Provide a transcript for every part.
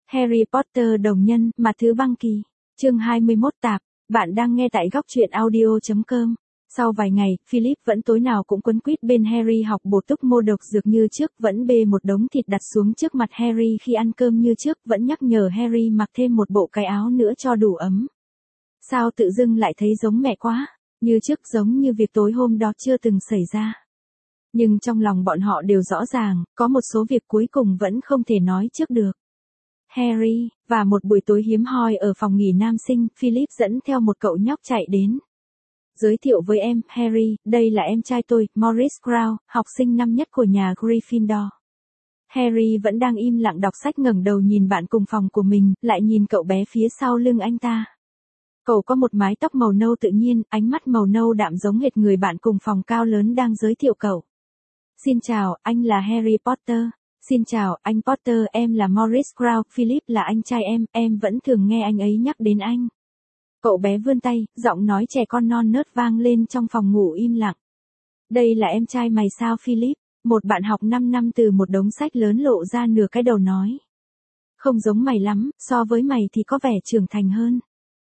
Harry Potter đồng nhân, mặt thứ băng kỳ. Chương 21 tạp, bạn đang nghe tại góc truyện audio.com. Sau vài ngày, Philip vẫn tối nào cũng quấn quýt bên Harry học bổ túc mô độc dược như trước, vẫn bê một đống thịt đặt xuống trước mặt Harry khi ăn cơm như trước, vẫn nhắc nhở Harry mặc thêm một bộ cái áo nữa cho đủ ấm. Sao tự dưng lại thấy giống mẹ quá, như trước giống như việc tối hôm đó chưa từng xảy ra. Nhưng trong lòng bọn họ đều rõ ràng, có một số việc cuối cùng vẫn không thể nói trước được. Harry, và một buổi tối hiếm hoi ở phòng nghỉ nam sinh, Philip dẫn theo một cậu nhóc chạy đến. Giới thiệu với em, Harry, đây là em trai tôi, Maurice Crowe, học sinh năm nhất của nhà Gryffindor. Harry vẫn đang im lặng đọc sách, ngẩng đầu nhìn bạn cùng phòng của mình, lại nhìn cậu bé phía sau lưng anh ta. Cậu có một mái tóc màu nâu tự nhiên, ánh mắt màu nâu đạm giống hệt người bạn cùng phòng cao lớn đang giới thiệu cậu. Xin chào, anh là Harry Potter. Xin chào, anh Potter, em là Maurice Crowe, Philip là anh trai em vẫn thường nghe anh ấy nhắc đến anh. Cậu bé vươn tay, giọng nói trẻ con non nớt vang lên trong phòng ngủ im lặng. Đây là em trai mày sao Philip? Một bạn học 5 năm từ một đống sách lớn lộ ra nửa cái đầu nói. Không giống mày lắm, so với mày thì có vẻ trưởng thành hơn.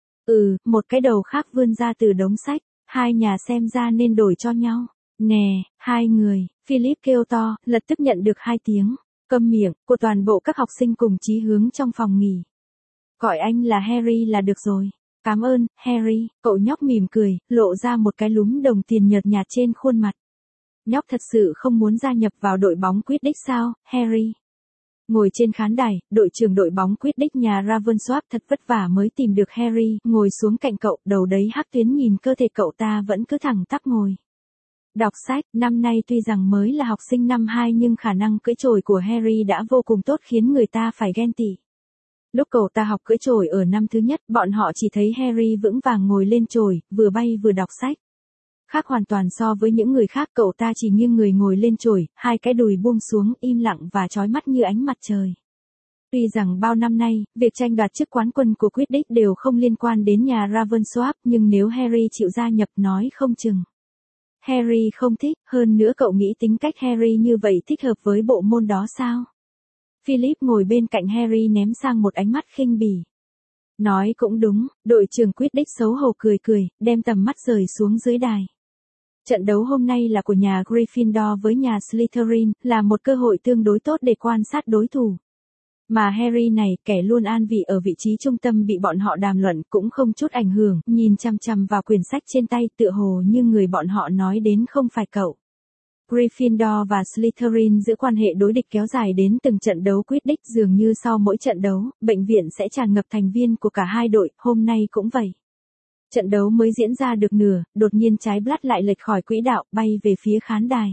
Một cái đầu khác vươn ra từ đống sách, hai nhà xem ra nên đổi cho nhau. Nè, hai người, Philip kêu to, lập tức nhận được 2 tiếng, câm miệng, của toàn bộ các học sinh cùng chí hướng trong phòng nghỉ. Gọi anh là Harry là được rồi. Cảm ơn, Harry, cậu nhóc mỉm cười, lộ ra một cái lúm đồng tiền nhợt nhạt trên khuôn mặt. Nhóc thật sự không muốn gia nhập vào đội bóng Quidditch sao, Harry? Ngồi trên khán đài, đội trưởng đội bóng Quidditch nhà Ravensworth thật vất vả mới tìm được Harry, ngồi xuống cạnh cậu, đầu đấy hắc tuyến nhìn cơ thể cậu ta vẫn cứ thẳng tắp ngồi. Đọc sách, năm nay tuy rằng mới là học sinh năm 2 nhưng khả năng cưỡi chổi của Harry đã vô cùng tốt khiến người ta phải ghen tị. Lúc cậu ta học cưỡi chổi ở năm thứ nhất, bọn họ chỉ thấy Harry vững vàng ngồi lên chổi, vừa bay vừa đọc sách. Khác hoàn toàn so với những người khác, cậu ta chỉ nghiêng người ngồi lên chổi, hai cái đùi buông xuống, im lặng và chói mắt như ánh mặt trời. Tuy rằng bao năm nay, việc tranh đoạt chức quán quân của Quidditch đều không liên quan đến nhà Ravensworth, nhưng nếu Harry chịu gia nhập nói không chừng. Harry không thích, hơn nữa cậu nghĩ tính cách Harry như vậy thích hợp với bộ môn đó sao? Philip ngồi bên cạnh Harry ném sang một ánh mắt khinh bỉ. Nói cũng đúng, đội trưởng Quidditch xấu hổ cười cười, đem tầm mắt rời xuống dưới đài. Trận đấu hôm nay là của nhà Gryffindor với nhà Slytherin, là một cơ hội tương đối tốt để quan sát đối thủ. Mà Harry này, kẻ luôn an vị ở vị trí trung tâm bị bọn họ đàm luận cũng không chút ảnh hưởng, nhìn chằm chằm vào quyển sách trên tay tựa hồ như người bọn họ nói đến không phải cậu. Gryffindor và Slytherin giữ quan hệ đối địch kéo dài đến từng trận đấu Quidditch, dường như sau mỗi trận đấu, bệnh viện sẽ tràn ngập thành viên của cả hai đội, hôm nay cũng vậy. Trận đấu mới diễn ra được nửa, đột nhiên trái Blood lại lệch khỏi quỹ đạo, bay về phía khán đài.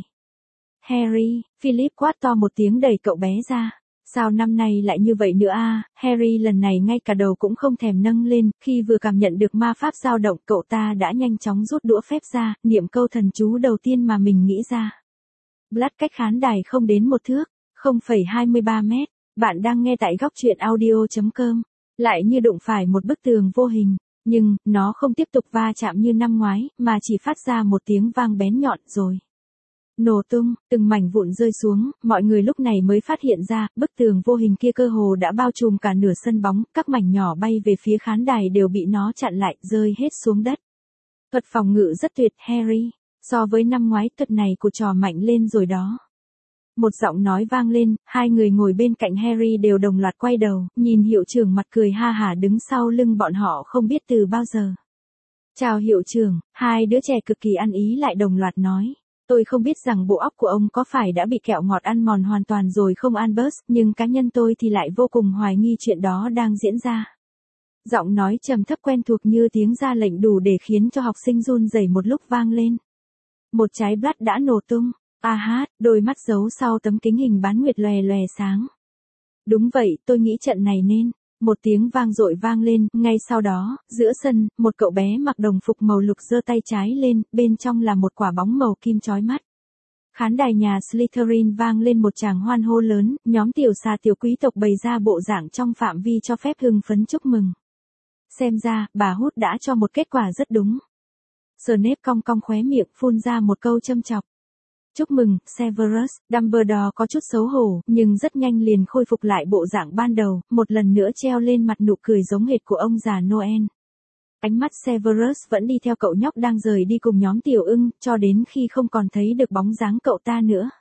Harry, Philip quát to một tiếng đẩy cậu bé ra. Sao năm nay lại như vậy nữa a? Harry lần này ngay cả đầu cũng không thèm nâng lên, khi vừa cảm nhận được ma pháp dao động, cậu ta đã nhanh chóng rút đũa phép ra, niệm câu thần chú đầu tiên mà mình nghĩ ra. Blood cách khán đài không đến 1 thước, 0,23 mét. Bạn đang nghe tại góc truyện audio.com. Lại như đụng phải một bức tường vô hình, nhưng nó không tiếp tục va chạm như năm ngoái, mà chỉ phát ra một tiếng vang bén nhọn rồi nổ tung, từng mảnh vụn rơi xuống, mọi người lúc này mới phát hiện ra, bức tường vô hình kia cơ hồ đã bao trùm cả nửa sân bóng, các mảnh nhỏ bay về phía khán đài đều bị nó chặn lại, rơi hết xuống đất. Thuật phòng ngự rất tuyệt, Harry. So với năm ngoái, thuật này của trò mạnh lên rồi đó. Một giọng nói vang lên, hai người ngồi bên cạnh Harry đều đồng loạt quay đầu, nhìn hiệu trưởng mặt cười ha hả đứng sau lưng bọn họ không biết từ bao giờ. Chào hiệu trưởng, hai đứa trẻ cực kỳ ăn ý lại đồng loạt nói. Tôi không biết rằng bộ óc của ông có phải đã bị kẹo ngọt ăn mòn hoàn toàn rồi không Albus, nhưng cá nhân tôi thì lại vô cùng hoài nghi chuyện đó đang diễn ra. Giọng nói trầm thấp quen thuộc như tiếng ra lệnh đủ để khiến cho học sinh run rẩy một lúc vang lên. Một trái Blood đã nổ tung. Đôi mắt giấu sau tấm kính hình bán nguyệt lòe lòe sáng. Đúng vậy, tôi nghĩ trận này nên. Một tiếng vang dội vang lên, ngay sau đó, giữa sân, một cậu bé mặc đồng phục màu lục giơ tay trái lên, bên trong là một quả bóng màu kim chói mắt. Khán đài nhà Slytherin vang lên một tràng hoan hô lớn, nhóm tiểu xà tiểu quý tộc bày ra bộ dạng trong phạm vi cho phép hưng phấn chúc mừng. Xem ra, bà Hút đã cho một kết quả rất đúng. Snape cong cong khóe miệng phun ra một câu châm chọc. Chúc mừng, Severus, Dumbledore có chút xấu hổ, nhưng rất nhanh liền khôi phục lại bộ dạng ban đầu, một lần nữa treo lên mặt nụ cười giống hệt của ông già Noel. Ánh mắt Severus vẫn đi theo cậu nhóc đang rời đi cùng nhóm tiểu ưng, cho đến khi không còn thấy được bóng dáng cậu ta nữa.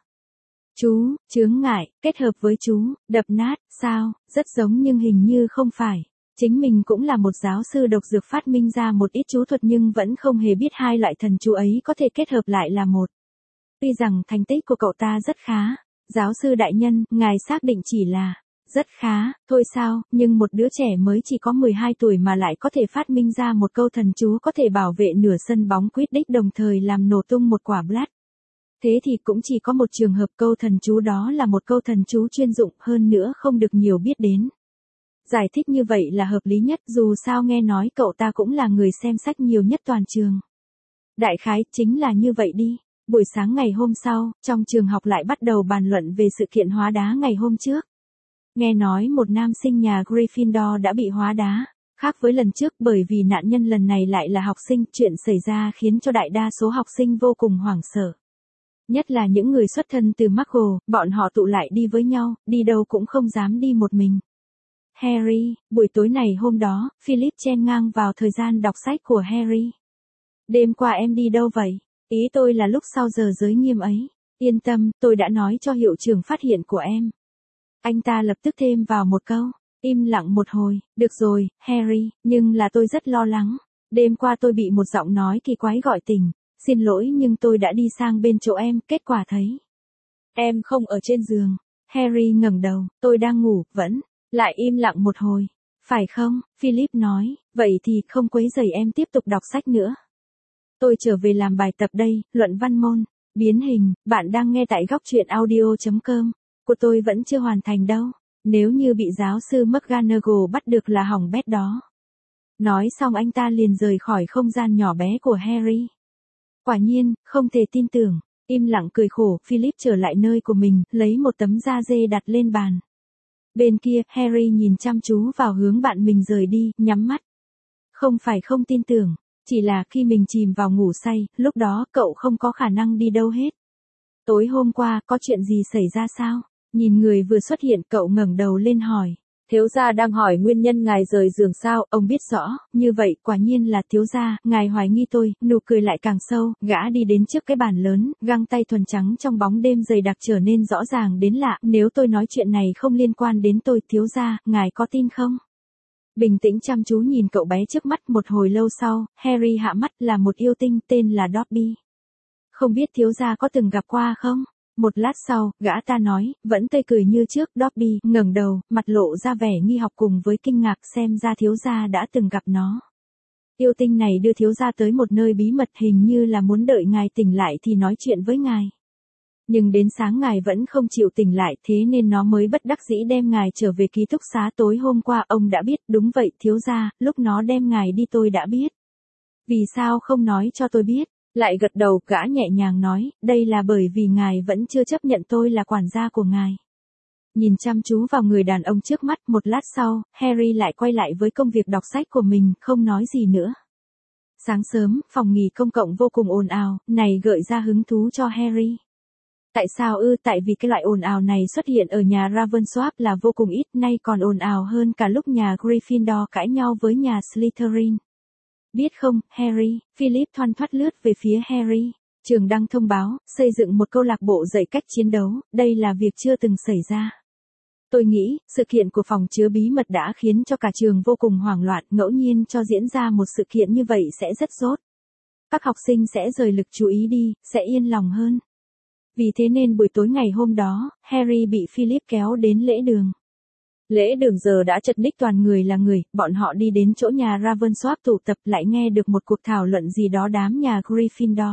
Chú, chướng ngại, kết hợp với chú, đập nát, sao, rất giống nhưng hình như không phải. Chính mình cũng là một giáo sư độc dược phát minh ra một ít chú thuật nhưng vẫn không hề biết hai loại thần chú ấy có thể kết hợp lại là một. Tuy rằng thành tích của cậu ta rất khá, giáo sư đại nhân, ngài xác định chỉ là rất khá, thôi sao, nhưng một đứa trẻ mới chỉ có 12 tuổi mà lại có thể phát minh ra một câu thần chú có thể bảo vệ nửa sân bóng Quidditch đồng thời làm nổ tung một quả Blast. Thế thì cũng chỉ có một trường hợp câu thần chú đó là một câu thần chú chuyên dụng hơn nữa không được nhiều biết đến. Giải thích như vậy là hợp lý nhất dù sao nghe nói cậu ta cũng là người xem sách nhiều nhất toàn trường. Đại khái chính là như vậy đi. Buổi sáng ngày hôm sau, trong trường học lại bắt đầu bàn luận về sự kiện hóa đá ngày hôm trước. Nghe nói một nam sinh nhà Gryffindor đã bị hóa đá, khác với lần trước bởi vì nạn nhân lần này lại là học sinh, chuyện xảy ra khiến cho đại đa số học sinh vô cùng hoảng sợ. Nhất là những người xuất thân từ Muggle, bọn họ tụ lại đi với nhau, đi đâu cũng không dám đi một mình. Harry, buổi tối này hôm đó, Philip chen ngang vào thời gian đọc sách của Harry. Đêm qua em đi đâu vậy? Ý tôi là lúc sau giờ giới nghiêm ấy. Yên tâm, tôi đã nói cho hiệu trưởng phát hiện của em. Anh ta lập tức thêm vào một câu. Im lặng một hồi, được rồi, Harry, nhưng là tôi rất lo lắng. Đêm qua tôi bị một giọng nói kỳ quái gọi tỉnh. Xin lỗi nhưng tôi đã đi sang bên chỗ em, kết quả thấy em không ở trên giường. Harry ngẩng đầu, tôi đang ngủ, vẫn. Lại im lặng một hồi. Phải không? Philip nói, vậy thì không quấy rầy em tiếp tục đọc sách nữa. Tôi trở về làm bài tập đây, luận văn môn, biến hình, bạn đang nghe tại góc truyện audio.com. Của tôi vẫn chưa hoàn thành đâu, nếu như bị giáo sư McGonagall bắt được là hỏng bét đó. Nói xong anh ta liền rời khỏi không gian nhỏ bé của Harry. Quả nhiên, không thể tin tưởng, im lặng cười khổ, Philip trở lại nơi của mình, lấy một tấm da dê đặt lên bàn. Bên kia, Harry nhìn chăm chú vào hướng bạn mình rời đi, nhắm mắt. Không phải không tin tưởng. Chỉ là khi mình chìm vào ngủ say, lúc đó cậu không có khả năng đi đâu hết. Tối hôm qua, có chuyện gì xảy ra sao? Nhìn người vừa xuất hiện, cậu ngẩng đầu lên hỏi. Thiếu gia đang hỏi nguyên nhân ngài rời giường sao, ông biết rõ, như vậy quả nhiên là thiếu gia, ngài hoài nghi tôi, nụ cười lại càng sâu, gã đi đến trước cái bàn lớn, găng tay thuần trắng trong bóng đêm dày đặc trở nên rõ ràng đến lạ, nếu tôi nói chuyện này không liên quan đến tôi, thiếu gia, ngài có tin không? Bình tĩnh chăm chú nhìn cậu bé trước mắt một hồi lâu sau, Harry hạ mắt là một yêu tinh tên là Dobby. Không biết thiếu gia có từng gặp qua không? Một lát sau, gã ta nói, vẫn tươi cười như trước, Dobby ngẩng đầu, mặt lộ ra vẻ nghi học cùng với kinh ngạc xem ra thiếu gia đã từng gặp nó. Yêu tinh này đưa thiếu gia tới một nơi bí mật hình như là muốn đợi ngài tỉnh lại thì nói chuyện với ngài. Nhưng đến sáng ngài vẫn không chịu tỉnh lại thế nên nó mới bất đắc dĩ đem ngài trở về ký túc xá tối hôm qua ông đã biết, đúng vậy thiếu gia, lúc nó đem ngài đi tôi đã biết. Vì sao không nói cho tôi biết? Lại gật đầu, gã nhẹ nhàng nói, đây là bởi vì ngài vẫn chưa chấp nhận tôi là quản gia của ngài. Nhìn chăm chú vào người đàn ông trước mắt một lát sau, Harry lại quay lại với công việc đọc sách của mình, không nói gì nữa. Sáng sớm, phòng nghỉ công cộng vô cùng ồn ào, này gợi ra hứng thú cho Harry. Tại sao tại vì cái loại ồn ào này xuất hiện ở nhà Ravensworth là vô cùng ít, nay còn ồn ào hơn cả lúc nhà Gryffindor cãi nhau với nhà Slytherin. Biết không, Harry, Philip thoăn thoắt lướt về phía Harry. Trường đăng thông báo, xây dựng một câu lạc bộ dạy cách chiến đấu, đây là việc chưa từng xảy ra. Tôi nghĩ, sự kiện của phòng chứa bí mật đã khiến cho cả trường vô cùng hoảng loạn, ngẫu nhiên cho diễn ra một sự kiện như vậy sẽ rất rốt. Các học sinh sẽ rời lực chú ý đi, sẽ yên lòng hơn. Vì thế nên buổi tối ngày hôm đó, Harry bị Philip kéo đến lễ đường. Lễ đường giờ đã chật ních toàn người là người, bọn họ đi đến chỗ nhà Ravensworth tụ tập lại nghe được một cuộc thảo luận gì đó đám nhà Gryffindor.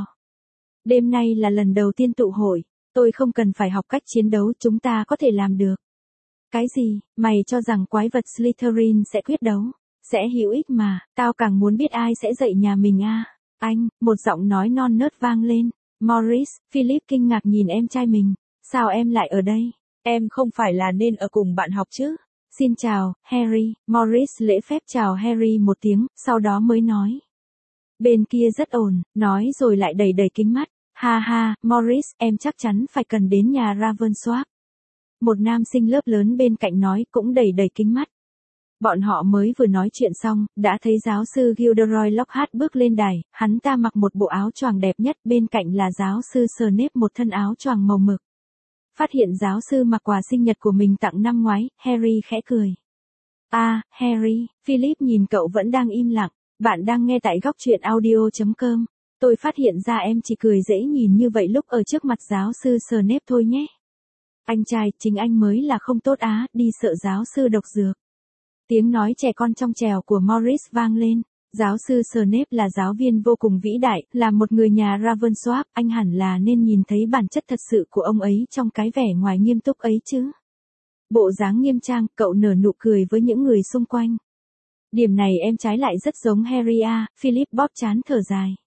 Đêm nay là lần đầu tiên tụ hội, tôi không cần phải học cách chiến đấu, chúng ta có thể làm được. Cái gì, mày cho rằng quái vật Slytherin sẽ quyết đấu? Sẽ hữu ích mà, tao càng muốn biết ai sẽ dạy nhà mình à. Anh, một giọng nói non nớt vang lên. Morris, Philip kinh ngạc nhìn em trai mình. Sao em lại ở đây? Em không phải là nên ở cùng bạn học chứ? Xin chào, Harry. Morris lễ phép chào Harry một tiếng, sau đó mới nói. Bên kia rất ổn, nói rồi lại đẩy đẩy kính mắt. Ha ha, Morris, em chắc chắn phải cần đến nhà Ravensworth. Một nam sinh lớp lớn bên cạnh nói cũng đầy đầy kính mắt. Bọn họ mới vừa nói chuyện xong, đã thấy giáo sư Gilderoy Lockhart bước lên đài, hắn ta mặc một bộ áo choàng đẹp nhất, bên cạnh là giáo sư Snape một thân áo choàng màu mực. Phát hiện giáo sư mặc quà sinh nhật của mình tặng năm ngoái, Harry khẽ cười. Harry, Philip nhìn cậu vẫn đang im lặng, bạn đang nghe tại góc truyện audio.com. Tôi phát hiện ra em chỉ cười dễ nhìn như vậy lúc ở trước mặt giáo sư Snape thôi nhé. Anh trai, chính anh mới là không tốt á, đi sợ giáo sư độc dược. Tiếng nói trẻ con trong trèo của Morris vang lên. Giáo sư Snape là giáo viên vô cùng vĩ đại, là một người nhà Ravensworth, anh hẳn là nên nhìn thấy bản chất thật sự của ông ấy trong cái vẻ ngoài nghiêm túc ấy chứ. Bộ dáng nghiêm trang, cậu nở nụ cười với những người xung quanh. Điểm này em trái lại rất giống Harry à, Philip bóp trán thở dài.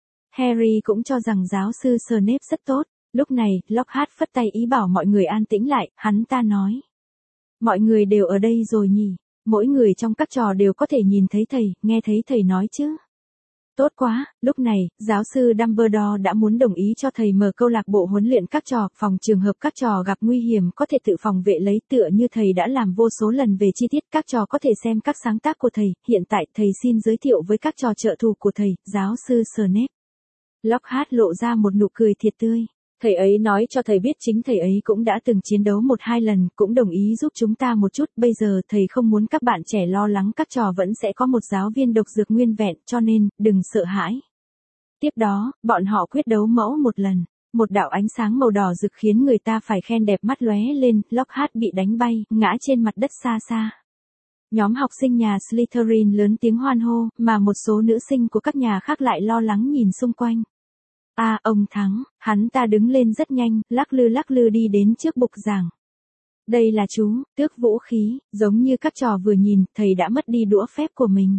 Harry cũng cho rằng giáo sư Snape rất tốt. Lúc này, Lockhart phất tay ý bảo mọi người an tĩnh lại, hắn ta nói. Mọi người đều ở đây rồi nhỉ, mỗi người trong các trò đều có thể nhìn thấy thầy, nghe thấy thầy nói chứ. Tốt quá, lúc này, giáo sư Dumbledore đã muốn đồng ý cho thầy mở câu lạc bộ huấn luyện các trò, phòng trường hợp các trò gặp nguy hiểm có thể tự phòng vệ lấy, tựa như thầy đã làm vô số lần về chi tiết các trò có thể xem các sáng tác của thầy, hiện tại thầy xin giới thiệu với các trò trợ thủ của thầy, giáo sư Snape. Lockhart lộ ra một nụ cười thiệt tươi. Thầy ấy nói cho thầy biết chính thầy ấy cũng đã từng chiến đấu 1-2 lần, cũng đồng ý giúp chúng ta một chút, bây giờ thầy không muốn các bạn trẻ lo lắng các trò vẫn sẽ có một giáo viên độc dược nguyên vẹn, cho nên, đừng sợ hãi. Tiếp đó, bọn họ quyết đấu mẫu một lần. Một đạo ánh sáng màu đỏ rực khiến người ta phải khen đẹp mắt lóe lên, Lockhart bị đánh bay, ngã trên mặt đất xa xa. Nhóm học sinh nhà Slytherin lớn tiếng hoan hô, mà một số nữ sinh của các nhà khác lại lo lắng nhìn xung quanh. Ông thắng, hắn ta đứng lên rất nhanh, lắc lư đi đến trước bục giảng. Đây là chú, tước vũ khí, giống như các trò vừa nhìn, thầy đã mất đi đũa phép của mình.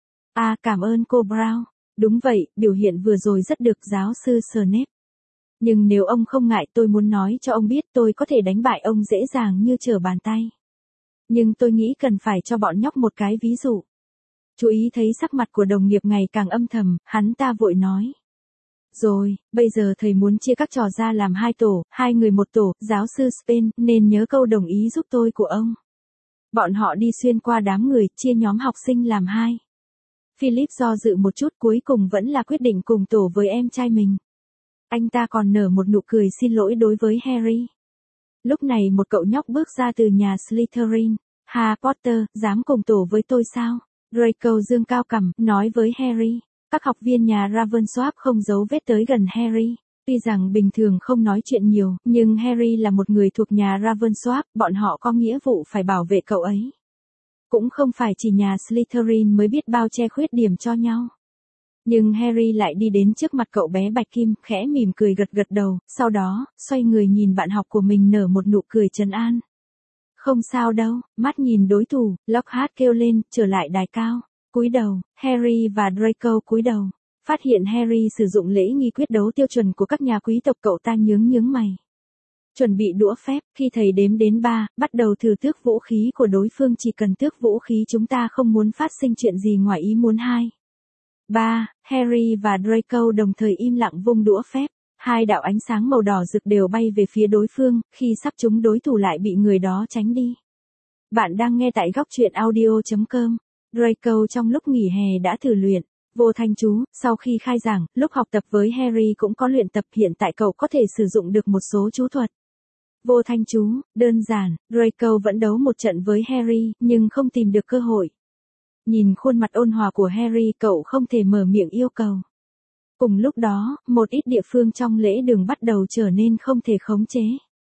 Cảm ơn cô Brown. Đúng vậy, biểu hiện vừa rồi rất được giáo sư Snape. Nhưng nếu ông không ngại tôi muốn nói cho ông biết tôi có thể đánh bại ông dễ dàng như trở bàn tay. Nhưng tôi nghĩ cần phải cho bọn nhóc một cái ví dụ. Chú ý thấy sắc mặt của đồng nghiệp ngày càng âm thầm, hắn ta vội nói. Rồi, bây giờ thầy muốn chia các trò ra làm 2 tổ, 2 người một tổ, giáo sư Spain, nên nhớ câu đồng ý giúp tôi của ông. Bọn họ đi xuyên qua đám người, chia nhóm học sinh làm 2. Philip do dự một chút cuối cùng vẫn là quyết định cùng tổ với em trai mình. Anh ta còn nở một nụ cười xin lỗi đối với Harry. Lúc này một cậu nhóc bước ra từ nhà Slytherin. Harry Potter, dám cùng tổ với tôi sao? Draco dương cao cằm, nói với Harry. Các học viên nhà Ravensworth không giấu vết tới gần Harry. Tuy rằng bình thường không nói chuyện nhiều, nhưng Harry là một người thuộc nhà Ravensworth, bọn họ có nghĩa vụ phải bảo vệ cậu ấy. Cũng không phải chỉ nhà Slytherin mới biết bao che khuyết điểm cho nhau. Nhưng Harry lại đi đến trước mặt cậu bé Bạch Kim, khẽ mỉm cười gật gật đầu, sau đó, xoay người nhìn bạn học của mình nở một nụ cười trấn an. Không sao đâu, mắt nhìn đối thủ, Lockhart kêu lên, trở lại đài cao. Cúi đầu, Harry và Draco cúi đầu. Phát hiện Harry sử dụng lễ nghi quyết đấu tiêu chuẩn của các nhà quý tộc, cậu ta nhướng mày. Chuẩn bị đũa phép, khi thầy đếm đến 3, bắt đầu thử tước vũ khí của đối phương, chỉ cần tước vũ khí chúng ta không muốn phát sinh chuyện gì ngoài ý muốn. 2. 3, Harry và Draco đồng thời im lặng vung đũa phép. 2 đạo ánh sáng màu đỏ rực đều bay về phía đối phương, khi sắp trúng đối thủ lại bị người đó tránh đi. Bạn đang nghe tại góc truyện audio.com. Draco trong lúc nghỉ hè đã thử luyện vô thanh chú, sau khi khai giảng, lúc học tập với Harry cũng có luyện tập, hiện tại cậu có thể sử dụng được một số chú thuật. Vô thanh chú, đơn giản, Draco vẫn đấu một trận với Harry, nhưng không tìm được cơ hội. Nhìn khuôn mặt ôn hòa của Harry, cậu không thể mở miệng yêu cầu. Cùng lúc đó, một ít địa phương trong lễ đường bắt đầu trở nên không thể khống chế.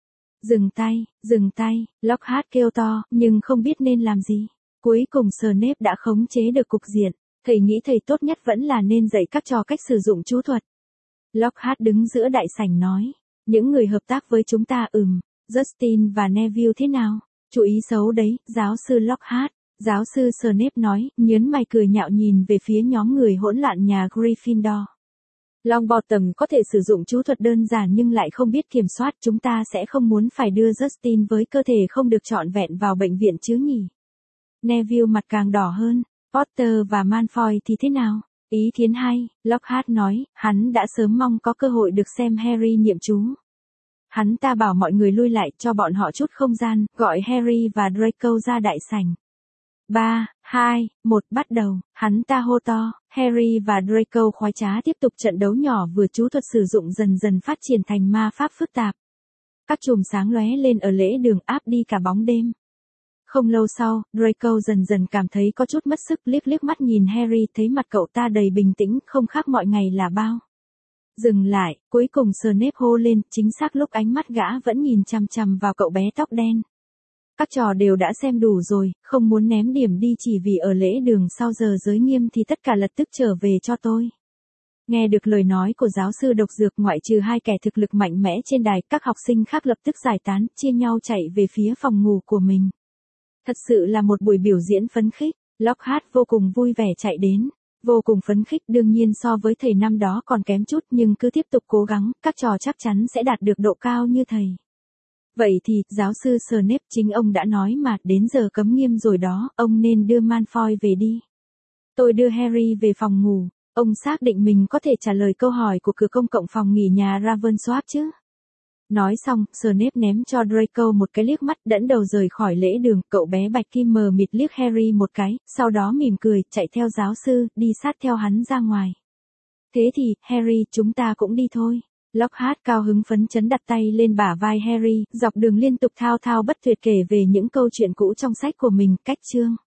Dừng tay, Lockhart kêu to, nhưng không biết nên làm gì. Cuối cùng Snape đã khống chế được cục diện. Thầy nghĩ thầy tốt nhất vẫn là nên dạy các trò cách sử dụng chú thuật. Lockhart đứng giữa đại sảnh nói. Những người hợp tác với chúng ta Justin và Neville thế nào? Chú ý xấu đấy, giáo sư Lockhart. Giáo sư Snape nói, nhớn mày cười nhạo nhìn về phía nhóm người hỗn loạn nhà Gryffindor. Longbottom có thể sử dụng chú thuật đơn giản nhưng lại không biết kiểm soát, chúng ta sẽ không muốn phải đưa Justin với cơ thể không được trọn vẹn vào bệnh viện chứ nhỉ? Neville mặt càng đỏ hơn. Potter và Malfoy thì thế nào? Ý kiến hay, Lockhart nói, hắn đã sớm mong có cơ hội được xem Harry niệm chú. Hắn ta bảo mọi người lui lại cho bọn họ chút không gian, gọi Harry và Draco ra đại sảnh. 3, 2, 1 bắt đầu, hắn ta hô to, Harry và Draco khoái trá tiếp tục trận đấu nhỏ vừa chú thuật sử dụng dần dần phát triển thành ma pháp phức tạp. Các chùm sáng lóe lên ở lễ đường áp đi cả bóng đêm. Không lâu sau, Draco dần dần cảm thấy có chút mất sức liếc liếc mắt nhìn Harry thấy mặt cậu ta đầy bình tĩnh không khác mọi ngày là bao. Dừng lại, cuối cùng Snape hô lên, chính xác lúc ánh mắt gã vẫn nhìn chằm chằm vào cậu bé tóc đen. Các trò đều đã xem đủ rồi, không muốn ném điểm đi chỉ vì ở lễ đường sau giờ giới nghiêm thì tất cả lập tức trở về cho tôi. Nghe được lời nói của giáo sư độc dược ngoại trừ hai kẻ thực lực mạnh mẽ trên đài, các học sinh khác lập tức giải tán, chia nhau chạy về phía phòng ngủ của mình. Thật sự là một buổi biểu diễn phấn khích, Lockhart vô cùng vui vẻ chạy đến. Vô cùng phấn khích đương nhiên so với thầy năm đó còn kém chút nhưng cứ tiếp tục cố gắng, các trò chắc chắn sẽ đạt được độ cao như thầy. Vậy thì, giáo sư Snape chính ông đã nói mà, đến giờ cấm nghiêm rồi đó, ông nên đưa Malfoy về đi. Tôi đưa Harry về phòng ngủ, ông xác định mình có thể trả lời câu hỏi của cửa công cộng phòng nghỉ nhà Ravensworth chứ? Nói xong, Snape ném cho Draco một cái liếc mắt đẫn đầu rời khỏi lễ đường, cậu bé bạch kim mờ mịt liếc Harry một cái, sau đó mỉm cười, chạy theo giáo sư, đi sát theo hắn ra ngoài. Thế thì, Harry, chúng ta cũng đi thôi. Lockhart cao hứng phấn chấn đặt tay lên bả vai Harry, dọc đường liên tục thao thao bất tuyệt kể về những câu chuyện cũ trong sách của mình, cách chương.